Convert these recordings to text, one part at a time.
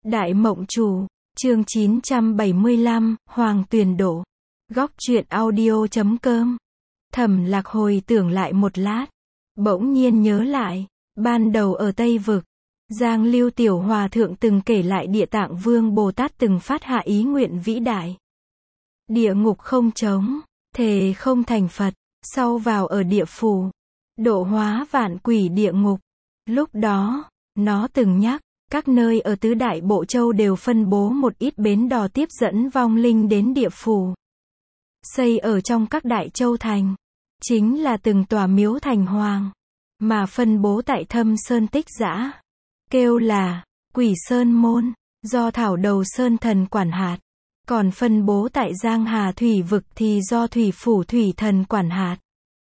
Đại Mộng Chủ, chương 975, Hoàng Tuyền Độ. Góc truyện audio.com. Thẩm Lạc hồi tưởng lại một lát, bỗng nhiên nhớ lại, ban đầu ở Tây Vực, Giang Lưu Tiểu Hòa Thượng từng kể lại Địa Tạng Vương Bồ Tát từng phát hạ ý nguyện vĩ đại. Địa ngục không trống, thề không thành Phật, sau vào ở địa phủ, độ hóa vạn quỷ địa ngục. Lúc đó, nó từng nhắc, các nơi ở tứ đại bộ châu đều phân bố một ít bến đò tiếp dẫn vong linh đến địa phủ. Xây ở trong các đại châu thành, chính là từng tòa miếu thành hoàng, mà phân bố tại Thâm Sơn Tích Giã, kêu là Quỷ Sơn Môn, do Thảo Đầu Sơn Thần quản hạt. Còn phân bố tại Giang Hà Thủy Vực thì do Thủy Phủ Thủy Thần quản hạt.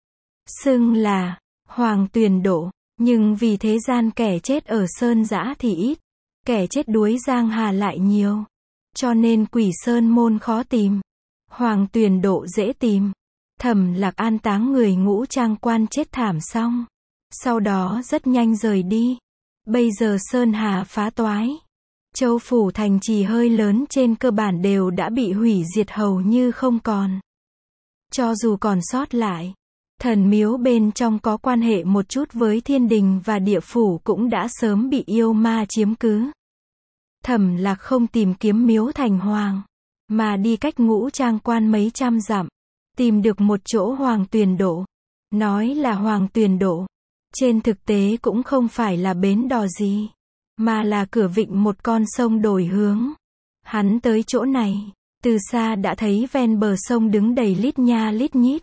Xưng là Hoàng Tuyền Độ, nhưng vì thế gian kẻ chết ở Sơn Giã thì ít, kẻ chết đuối Giang Hà lại nhiều, cho nên Quỷ Sơn Môn khó tìm, Hoàng Tuyền Độ dễ tìm. Thẩm Lạc an táng người Ngũ Trang Quan chết thảm xong, sau đó rất nhanh rời đi. Bây giờ Sơn Hà phá toái, châu phủ thành trì hơi lớn trên cơ bản đều đã bị hủy diệt hầu như không còn. Cho dù còn sót lại, thần miếu bên trong có quan hệ một chút với thiên đình và địa phủ cũng đã sớm bị yêu ma chiếm cứ. Thẩm Lạc không tìm kiếm miếu thành hoàng, mà đi cách Ngũ Trang Quan mấy trăm dặm, tìm được một chỗ Hoàng Tuyền Độ. Nói là Hoàng Tuyền Độ, trên thực tế cũng không phải là bến đò gì, mà là cửa vịnh một con sông đổi hướng. Hắn tới chỗ này, từ xa đã thấy ven bờ sông đứng đầy lít nha lít nhít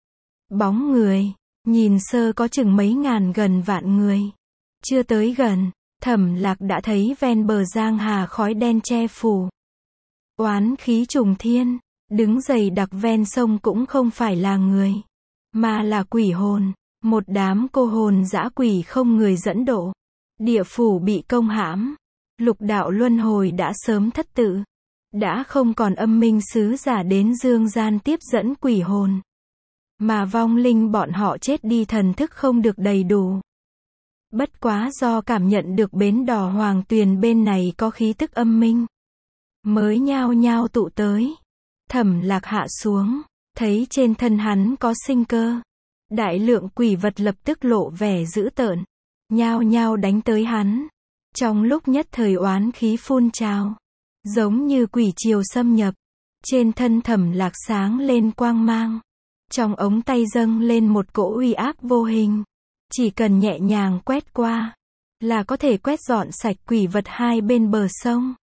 bóng người, nhìn sơ có chừng mấy ngàn gần vạn người. Chưa tới gần, Thẩm Lạc đã thấy ven bờ Giang Hà khói đen che phủ, oán khí trùng thiên, đứng dày đặc ven sông cũng không phải là người, mà là quỷ hồn, một đám cô hồn dã quỷ không người dẫn độ. Địa phủ bị công hãm, lục đạo luân hồi đã sớm thất tự, đã không còn âm minh sứ giả đến dương gian tiếp dẫn quỷ hồn, mà vong linh bọn họ chết đi thần thức không được đầy đủ. Bất quá do cảm nhận được bến đò Hoàng Tuyền bên này có khí tức âm minh, mới nhao nhao tụ tới. Thẩm Lạc hạ xuống, thấy trên thân hắn có sinh cơ, đại lượng quỷ vật lập tức lộ vẻ dữ tợn, nhao nhao đánh tới hắn. Trong lúc nhất thời oán khí phun trào, giống như quỷ triều xâm nhập. Trên thân Thẩm Lạc sáng lên quang mang, trong ống tay dâng lên một cỗ uy áp vô hình, chỉ cần nhẹ nhàng quét qua, là có thể quét dọn sạch quỷ vật hai bên bờ sông.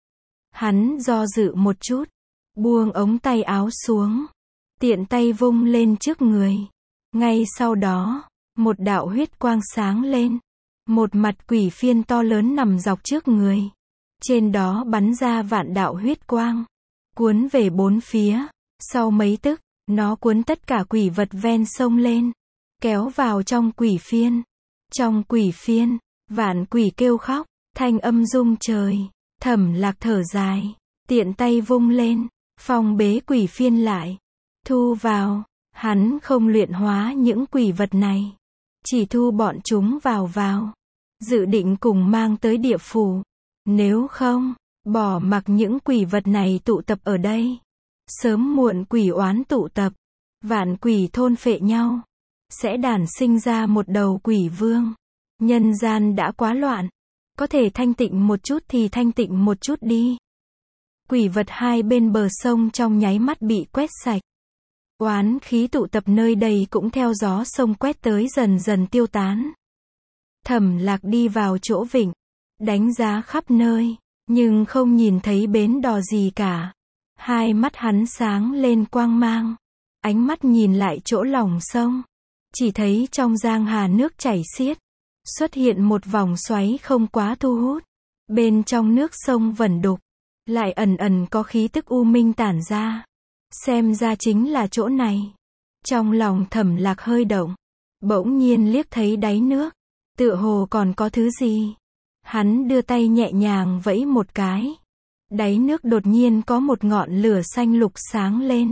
Hắn do dự một chút, buông ống tay áo xuống, tiện tay vung lên trước người. Ngay sau đó, một đạo huyết quang sáng lên, một mặt quỷ phiên to lớn nằm dọc trước người, trên đó bắn ra vạn đạo huyết quang, cuốn về bốn phía. Sau mấy tức, nó cuốn tất cả quỷ vật ven sông lên, kéo vào trong quỷ phiên. Trong quỷ phiên, vạn quỷ kêu khóc, thanh âm rung trời. Thẩm Lạc thở dài, tiện tay vung lên, phong bế quỷ phiên lại, thu vào. Hắn không luyện hóa những quỷ vật này, chỉ thu bọn chúng vào, dự định cùng mang tới địa phủ. Nếu không, bỏ mặc những quỷ vật này tụ tập ở đây, sớm muộn quỷ oán tụ tập, vạn quỷ thôn phệ nhau, sẽ đản sinh ra một đầu quỷ vương. Nhân gian đã quá loạn, có thể thanh tịnh một chút thì thanh tịnh một chút đi. Quỷ vật hai bên bờ sông trong nháy mắt bị quét sạch. Oán khí tụ tập nơi đây cũng theo gió sông quét tới dần dần tiêu tán. Thẩm Lạc đi vào chỗ vịnh, đánh giá khắp nơi, nhưng không nhìn thấy bến đò gì cả. Hai mắt hắn sáng lên quang mang, ánh mắt nhìn lại chỗ lòng sông, chỉ thấy trong Giang Hà nước chảy xiết, xuất hiện một vòng xoáy không quá thu hút. Bên trong nước sông vẩn đục, lại ẩn ẩn có khí tức u minh tản ra. Xem ra chính là chỗ này. Trong lòng Thẩm Lạc hơi động, bỗng nhiên liếc thấy đáy nước, tựa hồ còn có thứ gì. Hắn đưa tay nhẹ nhàng vẫy một cái, đáy nước đột nhiên có một ngọn lửa xanh lục sáng lên,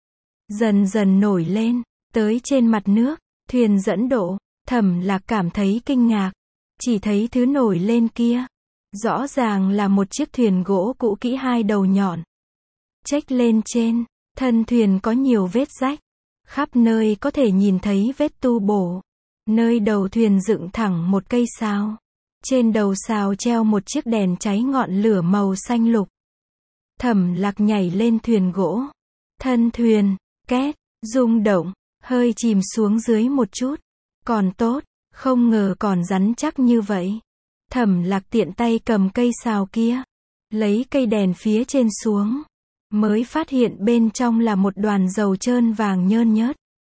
dần dần nổi lên, tới trên mặt nước. Thuyền dẫn độ. Thẩm Lạc cảm thấy kinh ngạc, chỉ thấy thứ nổi lên kia, Rõ ràng là một chiếc thuyền gỗ cũ kỹ hai đầu nhọn. Chếch lên trên, thân thuyền có nhiều vết rách. Khắp nơi có thể nhìn thấy vết tu bổ. Nơi đầu thuyền dựng thẳng một cây sào. Trên đầu sào treo một chiếc đèn cháy ngọn lửa màu xanh lục. Thẩm Lạc nhảy lên thuyền gỗ. Thân thuyền, két, rung động, hơi chìm xuống dưới một chút. Còn tốt, không ngờ còn rắn chắc như vậy. Thẩm Lạc tiện tay cầm cây sào kia, lấy cây đèn phía trên xuống, mới phát hiện bên trong là một đoàn dầu trơn vàng nhơn nhớt.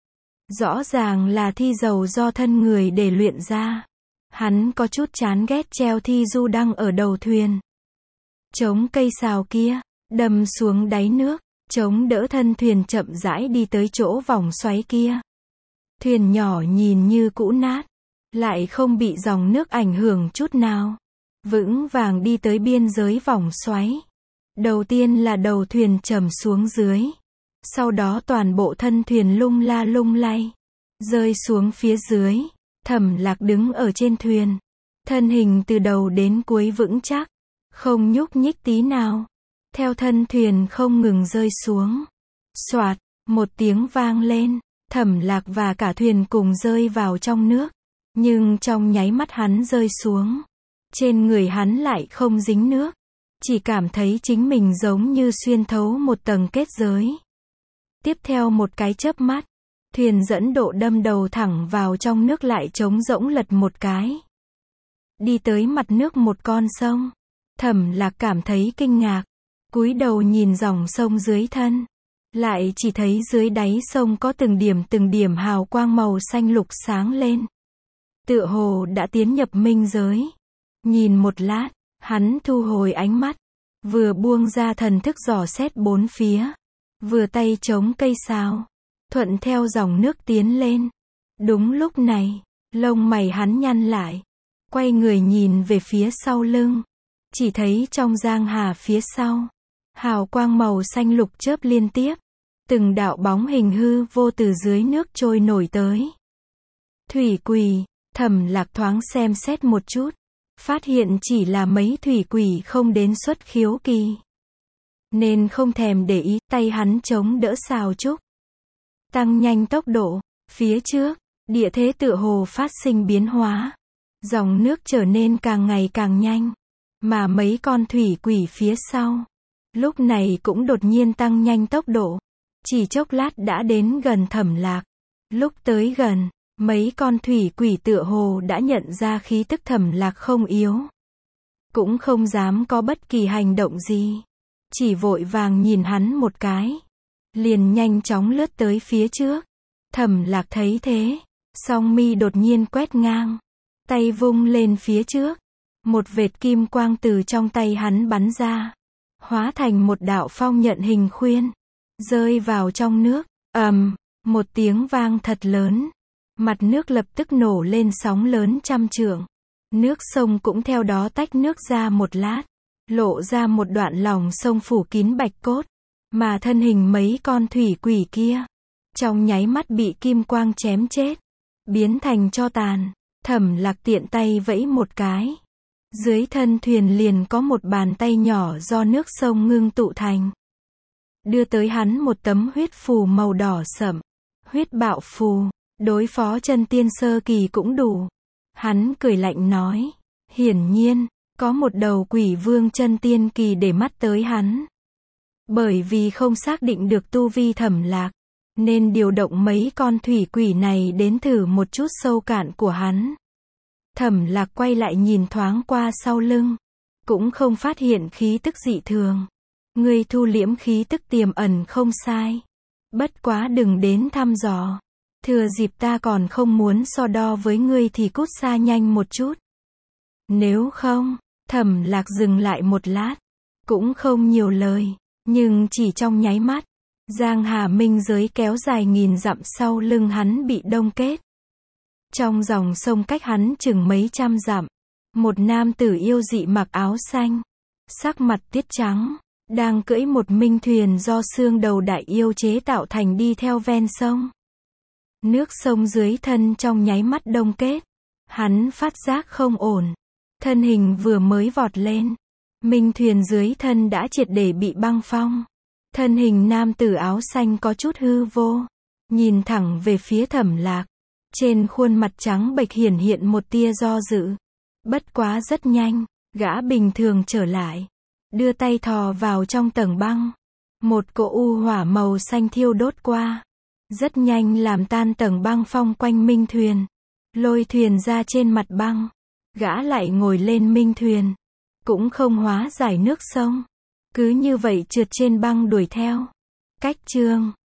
Rõ ràng là thi dầu do thân người để luyện ra. Hắn có chút chán ghét treo thi du đăng ở đầu thuyền. Chống cây sào kia, đâm xuống đáy nước, chống đỡ thân thuyền chậm rãi đi tới chỗ vòng xoáy kia. Thuyền nhỏ nhìn như cũ nát, lại không bị dòng nước ảnh hưởng chút nào. Vững vàng đi tới biên giới vòng xoáy. Đầu tiên là đầu thuyền trầm xuống dưới. Sau đó toàn bộ thân thuyền lung la lung lay, rơi xuống phía dưới. Thẩm Lạc đứng ở trên thuyền. Thân hình từ đầu đến cuối vững chắc, không nhúc nhích tí nào. Theo thân thuyền không ngừng rơi xuống. Soạt, một tiếng vang lên. Thẩm Lạc và cả thuyền cùng rơi vào trong nước. Nhưng trong nháy mắt hắn rơi xuống, trên người hắn lại không dính nước. Chỉ cảm thấy chính mình giống như xuyên thấu một tầng kết giới. Tiếp theo một cái chớp mắt, thuyền dẫn độ đâm đầu thẳng vào trong nước lại trống rỗng lật một cái. Đi tới mặt nước một con sông. Thẩm Lạc cảm thấy kinh ngạc, cúi đầu nhìn dòng sông dưới thân. Lại chỉ thấy dưới đáy sông có từng điểm hào quang màu xanh lục sáng lên. Tựa hồ đã tiến nhập minh giới. Nhìn một lát, hắn thu hồi ánh mắt, vừa buông ra thần thức dò xét bốn phía, vừa tay chống cây sào, thuận theo dòng nước tiến lên. Đúng lúc này, lông mày hắn nhăn lại, quay người nhìn về phía sau lưng, chỉ thấy trong giang hà phía sau, hào quang màu xanh lục chớp liên tiếp, từng đạo bóng hình hư vô từ dưới nước trôi nổi tới. Thủy quỷ. Thẩm Lạc thoáng xem xét một chút, phát hiện chỉ là mấy thủy quỷ không đến xuất khiếu kỳ, nên không thèm để ý. Tay hắn chống đỡ sào trúc, tăng nhanh tốc độ. Phía trước, địa thế tựa hồ phát sinh biến hóa, dòng nước trở nên càng ngày càng nhanh, mà mấy con thủy quỷ phía sau, lúc này cũng đột nhiên tăng nhanh tốc độ. Chỉ chốc lát đã đến gần Thẩm Lạc. Lúc tới gần, mấy con thủy quỷ tựa hồ đã nhận ra khí tức Thẩm Lạc không yếu, cũng không dám có bất kỳ hành động gì, chỉ vội vàng nhìn hắn một cái, liền nhanh chóng lướt tới phía trước. Thẩm Lạc thấy thế, song mi đột nhiên quét ngang, tay vung lên phía trước, một vệt kim quang từ trong tay hắn bắn ra, hóa thành một đạo phong nhận hình khuyên, rơi vào trong nước. Một tiếng vang thật lớn. Mặt nước lập tức nổ lên sóng lớn trăm trượng. Nước sông cũng theo đó tách nước ra một lát, lộ ra một đoạn lòng sông phủ kín bạch cốt, mà thân hình mấy con thủy quỷ kia, trong nháy mắt bị kim quang chém chết, biến thành tro tàn. Thẩm Lạc tiện tay vẫy một cái, dưới thân thuyền liền có một bàn tay nhỏ do nước sông ngưng tụ thành, đưa tới hắn một tấm huyết phù màu đỏ sẫm. Huyết bạo phù, đối phó chân tiên sơ kỳ cũng đủ. Hắn cười lạnh nói, hiển nhiên, có một đầu quỷ vương chân tiên kỳ để mắt tới hắn. Bởi vì không xác định được tu vi Thẩm Lạc, nên điều động mấy con thủy quỷ này đến thử một chút sâu cạn của hắn. Thẩm Lạc quay lại nhìn thoáng qua sau lưng, cũng không phát hiện khí tức dị thường. Ngươi thu liễm khí tức tiềm ẩn không sai. Bất quá đừng đến thăm dò. Thừa dịp ta còn không muốn so đo với ngươi thì cút xa nhanh một chút. Nếu không, Thẩm Lạc dừng lại một lát, cũng không nhiều lời, nhưng chỉ trong nháy mắt, giang hà minh giới kéo dài nghìn dặm sau lưng hắn bị đông kết. Trong dòng sông cách hắn chừng mấy trăm dặm, một nam tử yêu dị mặc áo xanh, sắc mặt tiết trắng, đang cưỡi một minh thuyền do xương đầu đại yêu chế tạo thành đi theo ven sông. Nước sông dưới thân trong nháy mắt đông kết. Hắn phát giác không ổn, Thân hình vừa mới vọt lên, Minh Thuyền dưới thân đã triệt để bị băng phong. Thân hình nam tử áo xanh có chút hư vô, nhìn thẳng về phía Thẩm Lạc. Trên khuôn mặt trắng bệch hiển hiện một tia do dự. Bất quá rất nhanh, gã bình thường trở lại, đưa tay thò vào trong tầng băng. Một cỗ u hỏa màu xanh thiêu đốt qua, rất nhanh làm tan tầng băng phong quanh Minh Thuyền, lôi thuyền ra trên mặt băng. Gã lại ngồi lên Minh Thuyền, cũng không hóa giải nước sông, cứ như vậy trượt trên băng đuổi theo. Cách chương